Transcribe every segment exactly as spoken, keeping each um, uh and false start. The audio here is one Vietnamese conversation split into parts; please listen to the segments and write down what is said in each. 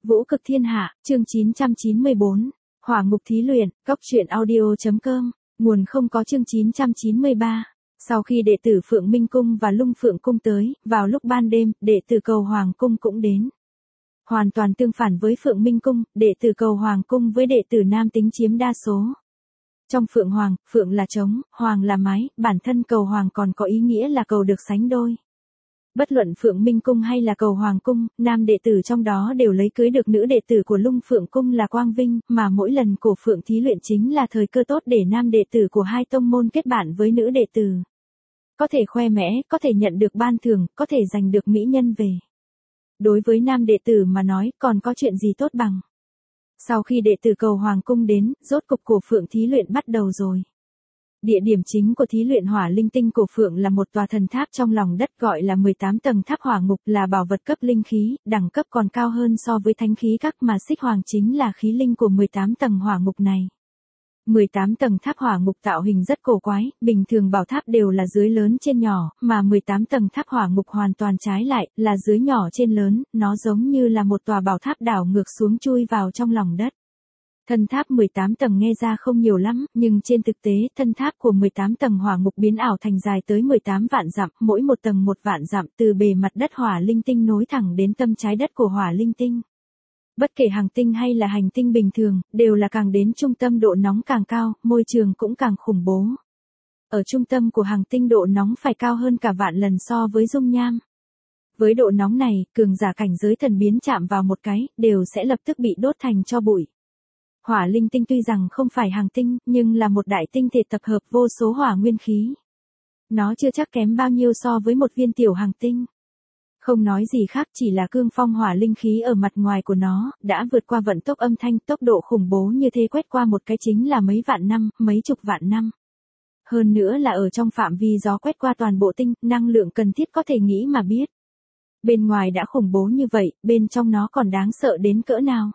Vũ cực thiên hạ, chương chín trăm chín mươi bốn. Hỏa ngục thí luyện, góc truyện audio.com, nguồn không có chương chín trăm chín mươi ba. Sau khi đệ tử Phượng Minh Cung và Lung Phượng Cung tới, vào lúc ban đêm, đệ tử Cầu Hoàng Cung cũng đến. Hoàn toàn tương phản với Phượng Minh Cung, đệ tử Cầu Hoàng Cung với đệ tử nam tính chiếm đa số. Trong Phượng Hoàng, Phượng là trống, Hoàng là mái, bản thân Cầu Hoàng còn có ý nghĩa là cầu được sánh đôi. Bất luận Phượng Minh Cung hay là Cầu Hoàng Cung, nam đệ tử trong đó đều lấy cưới được nữ đệ tử của Lung Phượng Cung là quang vinh, mà mỗi lần cổ Phượng thí luyện chính là thời cơ tốt để nam đệ tử của hai tông môn kết bạn với nữ đệ tử. Có thể khoe mẽ, có thể nhận được ban thưởng, có thể giành được mỹ nhân về. Đối với nam đệ tử mà nói, còn có chuyện gì tốt bằng. Sau khi đệ tử Cầu Hoàng Cung đến, rốt cục cổ Phượng thí luyện bắt đầu rồi. Địa điểm chính của thí luyện hỏa linh tinh cổ Phượng là một tòa thần tháp trong lòng đất gọi là mười tám tầng tháp hỏa ngục, là bảo vật cấp linh khí, đẳng cấp còn cao hơn so với thánh khí các, mà xích hoàng chính là khí linh của mười tám tầng hỏa ngục này. mười tám tầng tháp hỏa ngục tạo hình rất cổ quái, bình thường bảo tháp đều là dưới lớn trên nhỏ, mà mười tám tầng tháp hỏa ngục hoàn toàn trái lại, là dưới nhỏ trên lớn, nó giống như là một tòa bảo tháp đảo ngược xuống chui vào trong lòng đất. Thân tháp mười tám tầng nghe ra không nhiều lắm, nhưng trên thực tế, thân tháp của mười tám tầng hỏa ngục biến ảo thành dài tới mười tám vạn dặm, mỗi một tầng một vạn dặm, từ bề mặt đất hỏa linh tinh nối thẳng đến tâm trái đất của hỏa linh tinh. Bất kể hành tinh hay là hành tinh bình thường, đều là càng đến trung tâm độ nóng càng cao, môi trường cũng càng khủng bố. Ở trung tâm của hành tinh độ nóng phải cao hơn cả vạn lần so với dung nham. Với độ nóng này, cường giả cảnh giới thần biến chạm vào một cái, đều sẽ lập tức bị đốt thành tro bụi. Hỏa linh tinh tuy rằng không phải hành tinh, nhưng là một đại tinh thể tập hợp vô số hỏa nguyên khí. Nó chưa chắc kém bao nhiêu so với một viên tiểu hành tinh. Không nói gì khác, chỉ là cương phong hỏa linh khí ở mặt ngoài của nó, đã vượt qua vận tốc âm thanh, tốc độ khủng bố như thế quét qua một cái chính là mấy vạn năm, mấy chục vạn năm. Hơn nữa là ở trong phạm vi gió quét qua toàn bộ tinh, năng lượng cần thiết có thể nghĩ mà biết. Bên ngoài đã khủng bố như vậy, bên trong nó còn đáng sợ đến cỡ nào.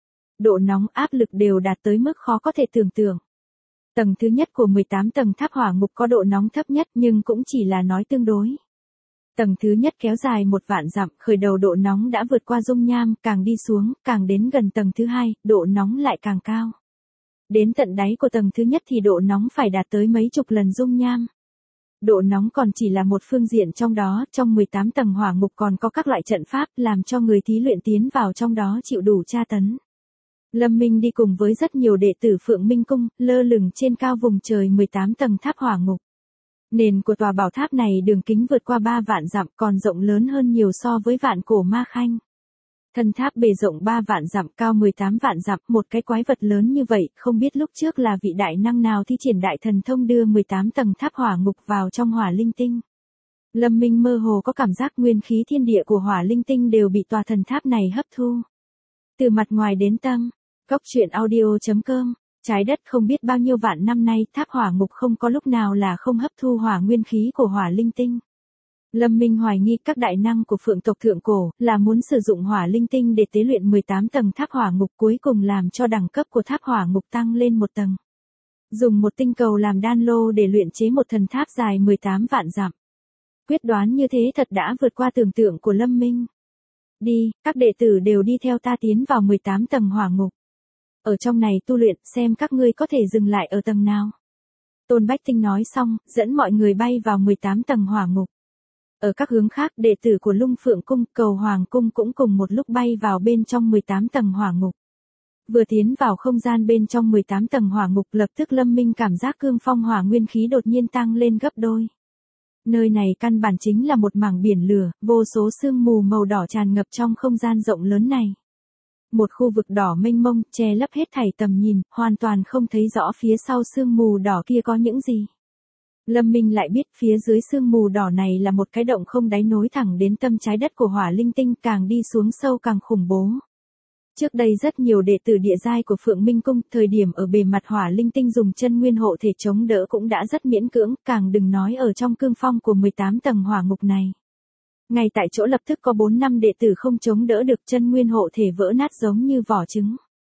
Độ nóng, áp lực đều đạt tới mức khó có thể tưởng tượng. Tầng thứ nhất của mười tám tầng tháp hỏa ngục có độ nóng thấp nhất, nhưng cũng chỉ là nói tương đối. Tầng thứ nhất kéo dài một vạn dặm, khởi đầu độ nóng đã vượt qua dung nham, càng đi xuống, càng đến gần tầng thứ hai, độ nóng lại càng cao. Đến tận đáy của tầng thứ nhất thì độ nóng phải đạt tới mấy chục lần dung nham. Độ nóng còn chỉ là một phương diện trong đó, trong mười tám tầng hỏa ngục còn có các loại trận pháp làm cho người thí luyện tiến vào trong đó chịu đủ tra tấn. Lâm Minh đi cùng với rất nhiều đệ tử Phượng Minh Cung, lơ lửng trên cao vùng trời mười tám tầng tháp hỏa ngục. Nền của tòa bảo tháp này đường kính vượt qua ba vạn dặm, còn rộng lớn hơn nhiều so với vạn cổ ma khanh. Thân tháp bề rộng ba vạn dặm, cao mười tám vạn dặm, một cái quái vật lớn như vậy, không biết lúc trước là vị đại năng nào thi triển đại thần thông đưa mười tám tầng tháp hỏa ngục vào trong hỏa linh tinh. Lâm Minh mơ hồ có cảm giác nguyên khí thiên địa của hỏa linh tinh đều bị tòa thần tháp này hấp thu. Từ mặt ngoài đến tâm, góc truyện audio.com. Trái đất không biết bao nhiêu vạn năm nay, tháp hỏa ngục không có lúc nào là không hấp thu hỏa nguyên khí của hỏa linh tinh. Lâm Minh hoài nghi các đại năng của Phượng tộc thượng cổ là muốn sử dụng hỏa linh tinh để tế luyện mười tám tầng tháp hỏa ngục, cuối cùng làm cho đẳng cấp của tháp hỏa ngục tăng lên một tầng. Dùng một tinh cầu làm đan lô để luyện chế một thần tháp dài mười tám vạn dặm. Quyết đoán như thế thật đã vượt qua tưởng tượng của Lâm Minh. Đi, các đệ tử đều đi theo ta tiến vào mười tám tầng hỏa ngục. Ở trong này tu luyện, xem các ngươi có thể dừng lại ở tầng nào. Tôn Bách Tinh nói xong, dẫn mọi người bay vào mười tám tầng hỏa ngục. Ở các hướng khác, đệ tử của Lung Phượng Cung, Cầu Hoàng Cung cũng cùng một lúc bay vào bên trong mười tám tầng hỏa ngục. Vừa tiến vào không gian bên trong mười tám tầng hỏa ngục, lập tức Lâm Minh cảm giác cương phong hỏa nguyên khí đột nhiên tăng lên gấp đôi. Nơi này căn bản chính là một mảng biển lửa, vô số sương mù màu đỏ tràn ngập trong không gian rộng lớn này. Một khu vực đỏ mênh mông, che lấp hết thảy tầm nhìn, hoàn toàn không thấy rõ phía sau sương mù đỏ kia có những gì. Lâm Minh lại biết phía dưới sương mù đỏ này là một cái động không đáy nối thẳng đến tâm trái đất của hỏa linh tinh, càng đi xuống sâu càng khủng bố. Trước đây rất nhiều đệ tử địa giai của Phượng Minh Cung, thời điểm ở bề mặt hỏa linh tinh dùng chân nguyên hộ thể chống đỡ cũng đã rất miễn cưỡng, càng đừng nói ở trong cương phong của mười tám tầng hỏa ngục này. Ngay tại chỗ lập tức có bốn năm đệ tử không chống đỡ được, chân nguyên hộ thể vỡ nát giống như vỏ trứng.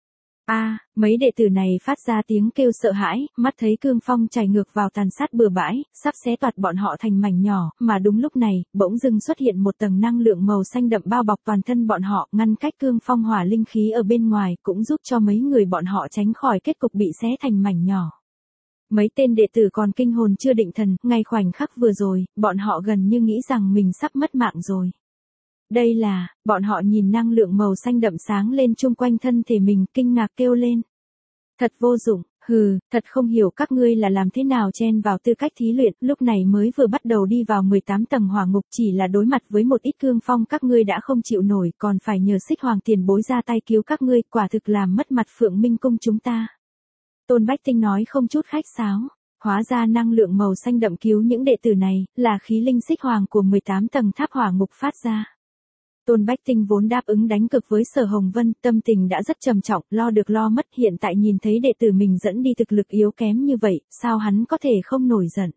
A, mấy đệ tử này phát ra tiếng kêu sợ hãi, mắt thấy cương phong chảy ngược vào tàn sát bừa bãi, sắp xé toạc bọn họ thành mảnh nhỏ, mà đúng lúc này, bỗng dưng xuất hiện một tầng năng lượng màu xanh đậm bao bọc toàn thân bọn họ, ngăn cách cương phong hỏa linh khí ở bên ngoài, cũng giúp cho mấy người bọn họ tránh khỏi kết cục bị xé thành mảnh nhỏ. Mấy tên đệ tử còn kinh hồn chưa định thần, ngay khoảnh khắc vừa rồi, bọn họ gần như nghĩ rằng mình sắp mất mạng rồi. Đây là, bọn họ nhìn năng lượng màu xanh đậm sáng lên chung quanh thân thể mình, kinh ngạc kêu lên. Thật vô dụng, hừ, thật không hiểu các ngươi là làm thế nào chen vào tư cách thí luyện, lúc này mới vừa bắt đầu đi vào mười tám tầng hỏa ngục, chỉ là đối mặt với một ít cương phong các ngươi đã không chịu nổi, còn phải nhờ Xích Hoàng tiền bối ra tay cứu các ngươi, quả thực làm mất mặt Phượng Minh cung chúng ta. Tôn Bách Tinh nói không chút khách sáo. Hóa ra năng lượng màu xanh đậm cứu những đệ tử này, là khí linh Xích Hoàng của mười tám tầng tháp hỏa ngục phát ra. Tôn Bách Tinh vốn đáp ứng đánh cực với Sở Hồng Vân, tâm tình đã rất trầm trọng, lo được lo mất, hiện tại nhìn thấy đệ tử mình dẫn đi thực lực yếu kém như vậy, sao hắn có thể không nổi giận.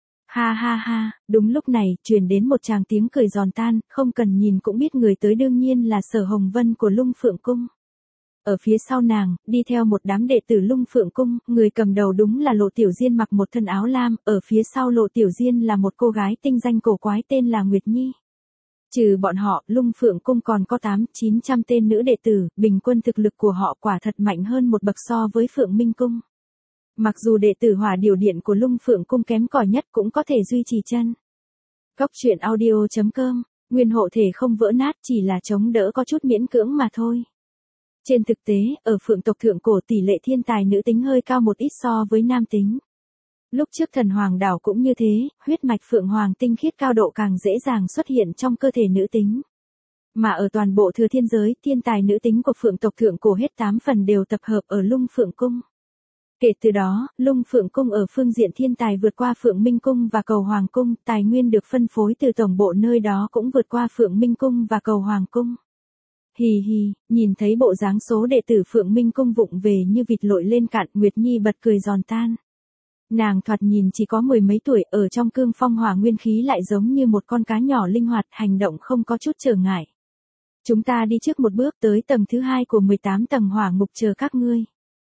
Ha ha ha, đúng lúc này, truyền đến một tràng tiếng cười giòn tan, không cần nhìn cũng biết người tới đương nhiên là Sở Hồng Vân của Lung Phượng Cung. Ở phía sau nàng, đi theo một đám đệ tử Lung Phượng Cung, người cầm đầu đúng là Lộ Tiểu Diên mặc một thân áo lam, ở phía sau Lộ Tiểu Diên là một cô gái tinh danh cổ quái tên là Nguyệt Nhi. Trừ bọn họ, Lung Phượng Cung còn có tám chín trăm tên nữ đệ tử, bình quân thực lực của họ quả thật mạnh hơn một bậc so với Phượng Minh Cung. Mặc dù đệ tử Hỏa Điều Điện của Lung Phượng Cung kém cỏi nhất cũng có thể duy trì chân. Góc truyện audio chấm com, nguyên hộ thể không vỡ nát, chỉ là chống đỡ có chút miễn cưỡng mà thôi. Trên thực tế, ở Phượng tộc thượng cổ tỷ lệ thiên tài nữ tính hơi cao một ít so với nam tính. Lúc trước Thần Hoàng đảo cũng như thế, huyết mạch Phượng Hoàng tinh khiết cao độ càng dễ dàng xuất hiện trong cơ thể nữ tính. Mà ở toàn bộ thừa thiên giới, thiên tài nữ tính của Phượng tộc thượng cổ hết tám phần đều tập hợp ở Lung Phượng Cung. Kể từ đó, Lung Phượng Cung ở phương diện thiên tài vượt qua Phượng Minh Cung và Cầu Hoàng Cung, tài nguyên được phân phối từ tổng bộ nơi đó cũng vượt qua Phượng Minh Cung và Cầu Hoàng Cung. Hì hì, nhìn thấy bộ dáng số đệ tử Phượng Minh Cung vụng về như vịt lội lên cạn, Nguyệt Nhi bật cười giòn tan. Nàng thoạt nhìn chỉ có mười mấy tuổi, ở trong cương phong hỏa nguyên khí lại giống như một con cá nhỏ linh hoạt, hành động không có chút trở ngại. Chúng ta đi trước một bước tới tầng thứ hai của mười tám tầng hỏa ngục chờ các ngươi.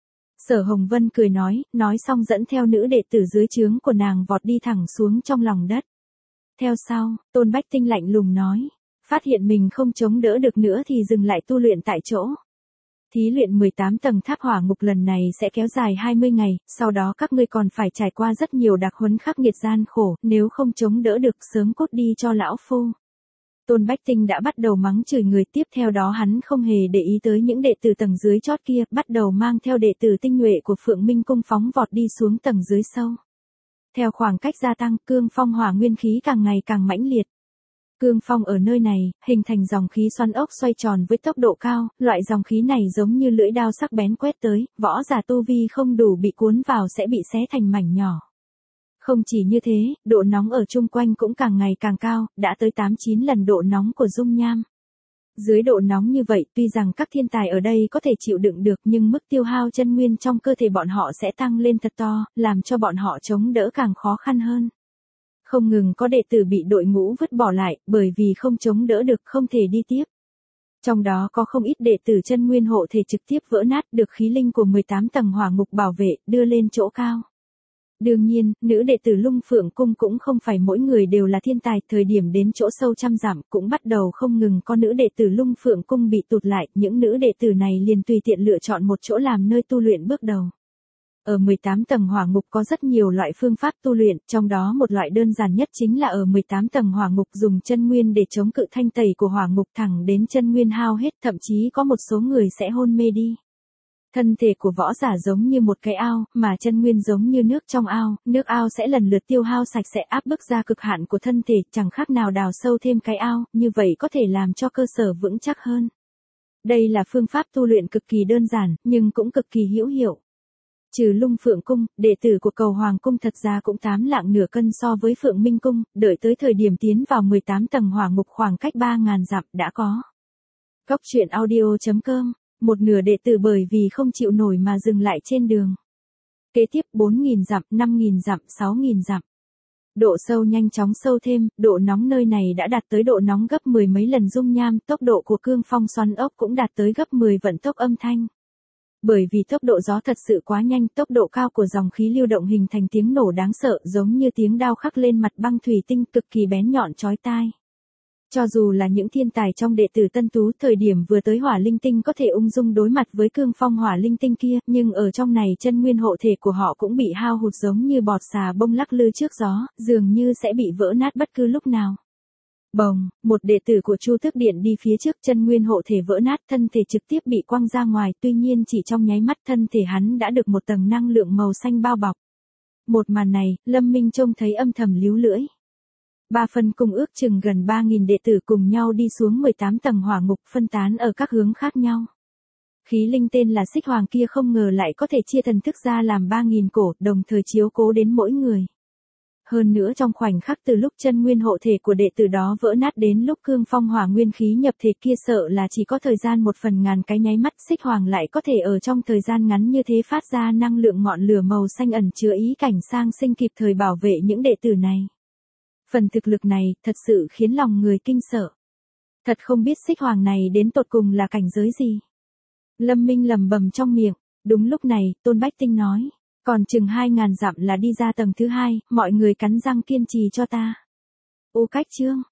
Sở Hồng Vân cười nói, nói xong dẫn theo nữ đệ tử dưới trướng của nàng vọt đi thẳng xuống trong lòng đất. Theo sau, Tôn Bách Tinh lạnh lùng nói, phát hiện mình không chống đỡ được nữa thì dừng lại tu luyện tại chỗ. Thí luyện mười tám tầng tháp hỏa ngục lần này sẽ kéo dài hai mươi ngày, sau đó các ngươi còn phải trải qua rất nhiều đặc huấn khắc nghiệt gian khổ, nếu không chống đỡ được sớm cút đi cho lão phu. Tôn Bách Tinh đã bắt đầu mắng chửi người, tiếp theo đó hắn không hề để ý tới những đệ tử tầng dưới chót kia, bắt đầu mang theo đệ tử tinh nhuệ của Phượng Minh Cung phóng vọt đi xuống tầng dưới sâu. Theo khoảng cách gia tăng, cương phong hỏa nguyên khí càng ngày càng mãnh liệt. Cương phong ở nơi này, hình thành dòng khí xoắn ốc xoay tròn với tốc độ cao, loại dòng khí này giống như lưỡi dao sắc bén quét tới, võ giả tu vi không đủ bị cuốn vào sẽ bị xé thành mảnh nhỏ. Không chỉ như thế, độ nóng ở chung quanh cũng càng ngày càng cao, đã tới tám chín lần độ nóng của dung nham. Dưới độ nóng như vậy, tuy rằng các thiên tài ở đây có thể chịu đựng được nhưng mức tiêu hao chân nguyên trong cơ thể bọn họ sẽ tăng lên thật to, làm cho bọn họ chống đỡ càng khó khăn hơn. Không ngừng có đệ tử bị đội ngũ vứt bỏ lại, bởi vì không chống đỡ được không thể đi tiếp. Trong đó có không ít đệ tử chân nguyên hộ thể trực tiếp vỡ nát, được khí linh của mười tám tầng hỏa ngục bảo vệ, đưa lên chỗ cao. Đương nhiên, nữ đệ tử Lung Phượng Cung cũng không phải mỗi người đều là thiên tài, thời điểm đến chỗ sâu trăm dặm cũng bắt đầu không ngừng có nữ đệ tử Lung Phượng Cung bị tụt lại, những nữ đệ tử này liền tùy tiện lựa chọn một chỗ làm nơi tu luyện bước đầu. Ở mười tám tầng hỏa ngục có rất nhiều loại phương pháp tu luyện, trong đó một loại đơn giản nhất chính là ở mười tám tầng hỏa ngục dùng chân nguyên để chống cự thanh tẩy của hỏa ngục thẳng đến chân nguyên hao hết, thậm chí có một số người sẽ hôn mê đi. Thân thể của võ giả giống như một cái ao, mà chân nguyên giống như nước trong ao, nước ao sẽ lần lượt tiêu hao sạch sẽ áp bức ra cực hạn của thân thể, chẳng khác nào đào sâu thêm cái ao, như vậy có thể làm cho cơ sở vững chắc hơn. Đây là phương pháp tu luyện cực kỳ đơn giản, nhưng cũng cực kỳ hữu hiệu. Trừ Lung Phượng Cung, đệ tử của Cầu Hoàng Cung thật ra cũng tám lạng nửa cân so với Phượng Minh Cung, đợi tới thời điểm tiến vào mười tám tầng hỏa ngục khoảng cách ba nghìn dặm đã có. Góc truyện audio chấm com, một nửa đệ tử bởi vì không chịu nổi mà dừng lại trên đường. Kế tiếp bốn nghìn dặm, năm nghìn dặm, sáu nghìn dặm. Độ sâu nhanh chóng sâu thêm, độ nóng nơi này đã đạt tới độ nóng gấp mười mấy lần dung nham, tốc độ của cương phong xoắn ốc cũng đạt tới gấp mười vận tốc âm thanh. Bởi vì tốc độ gió thật sự quá nhanh, tốc độ cao của dòng khí lưu động hình thành tiếng nổ đáng sợ giống như tiếng đao khắc lên mặt băng thủy tinh cực kỳ bén nhọn chói tai. Cho dù là những thiên tài trong đệ tử Tân Tú thời điểm vừa tới hỏa linh tinh có thể ung dung đối mặt với cương phong hỏa linh tinh kia, nhưng ở trong này chân nguyên hộ thể của họ cũng bị hao hụt giống như bọt xà bông lắc lư trước gió, dường như sẽ bị vỡ nát bất cứ lúc nào. Bồng, một đệ tử của Chu Tước Điện đi phía trước, chân nguyên hộ thể vỡ nát, thân thể trực tiếp bị quăng ra ngoài, tuy nhiên chỉ trong nháy mắt thân thể hắn đã được một tầng năng lượng màu xanh bao bọc. Một màn này, Lâm Minh trông thấy âm thầm líu lưỡi. Ba phân cung ước chừng gần ba nghìn đệ tử cùng nhau đi xuống mười tám tầng hỏa ngục, phân tán ở các hướng khác nhau. Khí linh tên là Xích Hoàng kia không ngờ lại có thể chia thần thức ra làm ba nghìn cổ, đồng thời chiếu cố đến mỗi người. Hơn nữa trong khoảnh khắc từ lúc chân nguyên hộ thể của đệ tử đó vỡ nát đến lúc cương phong hỏa nguyên khí nhập thể kia sợ là chỉ có thời gian một phần ngàn cái nháy mắt, Xích Hoàng lại có thể ở trong thời gian ngắn như thế phát ra năng lượng ngọn lửa màu xanh ẩn chứa ý cảnh sang sinh kịp thời bảo vệ những đệ tử này. Phần thực lực này thật sự khiến lòng người kinh sợ. Thật không biết Xích Hoàng này đến tột cùng là cảnh giới gì. Lâm Minh lẩm bẩm trong miệng. Đúng lúc này, Tôn Bách Tinh nói. Còn chừng hai ngàn dặm là đi ra tầng thứ hai, mọi người cắn răng kiên trì cho ta. Ô Cách Chương,